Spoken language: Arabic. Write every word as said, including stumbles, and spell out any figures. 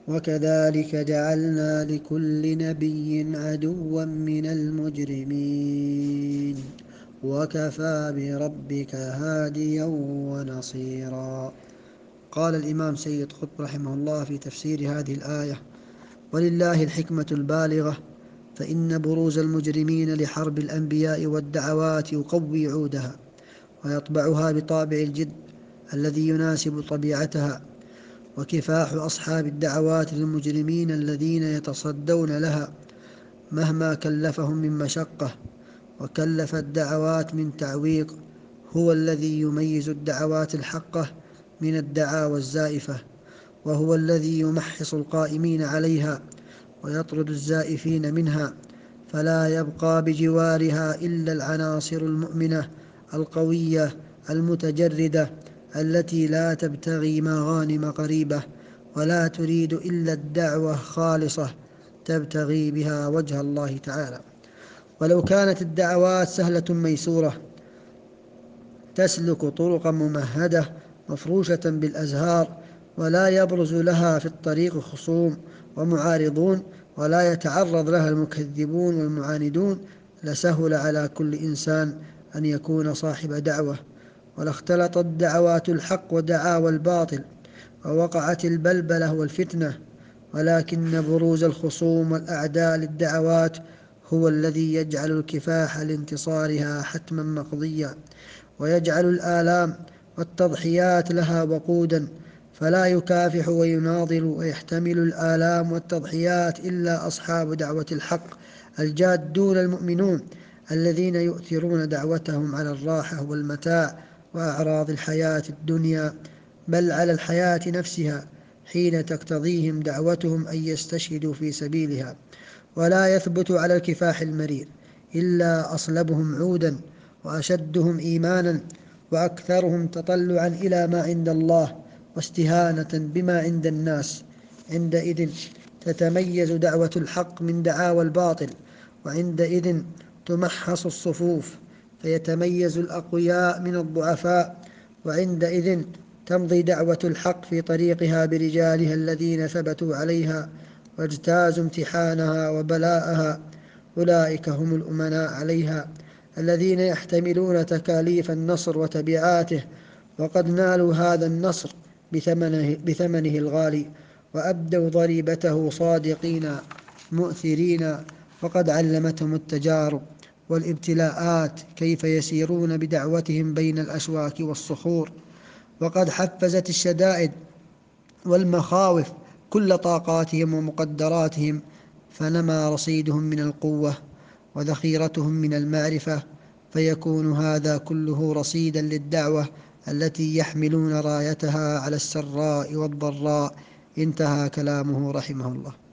وكذلك جعلنا لكل نبي عدوا من المجرمين وكفى بربك هاديا ونصيرا. قال الإمام سيد قطب رحمه الله في تفسير هذه الآية: ولله الحكمة البالغة، فإن بروز المجرمين لحرب الأنبياء والدعوات يقوي عودها ويطبعها بطابع الجد الذي يناسب طبيعتها، وكفاح أصحاب الدعوات للمجرمين الذين يتصدون لها مهما كلفهم من مشقة وكلف الدعوات من تعويق هو الذي يميز الدعوات الحقة من الدعاوى الزائفة، وهو الذي يمحص القائمين عليها ويطرد الزائفين منها، فلا يبقى بجوارها إلا العناصر المؤمنة القوية المتجردة التي لا تبتغي مغانم قريبة ولا تريد إلا الدعوة خالصة تبتغي بها وجه الله تعالى. ولو كانت الدعوات سهلة ميسورة تسلك طرقا ممهدة مفروشة بالأزهار ولا يبرز لها في الطريق خصوم ومعارضون ولا يتعرض لها المكذبون والمعاندون، لسهل على كل إنسان أن يكون صاحب دعوة، ولاختلطت دعوات الحق ودعاوى الباطل ووقعت البلبلة والفتنة. ولكن بروز الخصوم والأعداء للدعوات هو الذي يجعل الكفاح لانتصارها حتما مقضيا، ويجعل الآلام والتضحيات لها وقودا، فلا يكافح ويناضل ويحتمل الآلام والتضحيات إلا أصحاب دعوة الحق الجادون المؤمنون الذين يؤثرون دعوتهم على الراحة والمتاع وأعراض الحياة الدنيا، بل على الحياة نفسها حين تقتضيهم دعوتهم أن يستشهدوا في سبيلها. ولا يثبت على الكفاح المرير إلا أصلبهم عودا وأشدهم إيمانا وأكثرهم تطلعا إلى ما عند الله واستهانة بما عند الناس. عندئذ تتميز دعوة الحق من دعاوى الباطل، وعندئذ تمحص الصفوف فيتميز الأقوياء من الضعفاء، وعندئذ تمضي دعوة الحق في طريقها برجالها الذين ثبتوا عليها واجتازوا امتحانها وبلاءها. أولئك هم الأمناء عليها الذين يحتملون تكاليف النصر وتبعاته، وقد نالوا هذا النصر بثمنه, بثمنه الغالي، وأبدوا ضريبته صادقين مؤثرين، وقد علمتهم التجارب والابتلاءات كيف يسيرون بدعوتهم بين الأشواك والصخور، وقد حفزت الشدائد والمخاوف كل طاقاتهم ومقدراتهم، فنما رصيدهم من القوة وذخيرتهم من المعرفة، فيكون هذا كله رصيدا للدعوة التي يحملون رايتها على السراء والضراء. انتهى كلامه رحمه الله.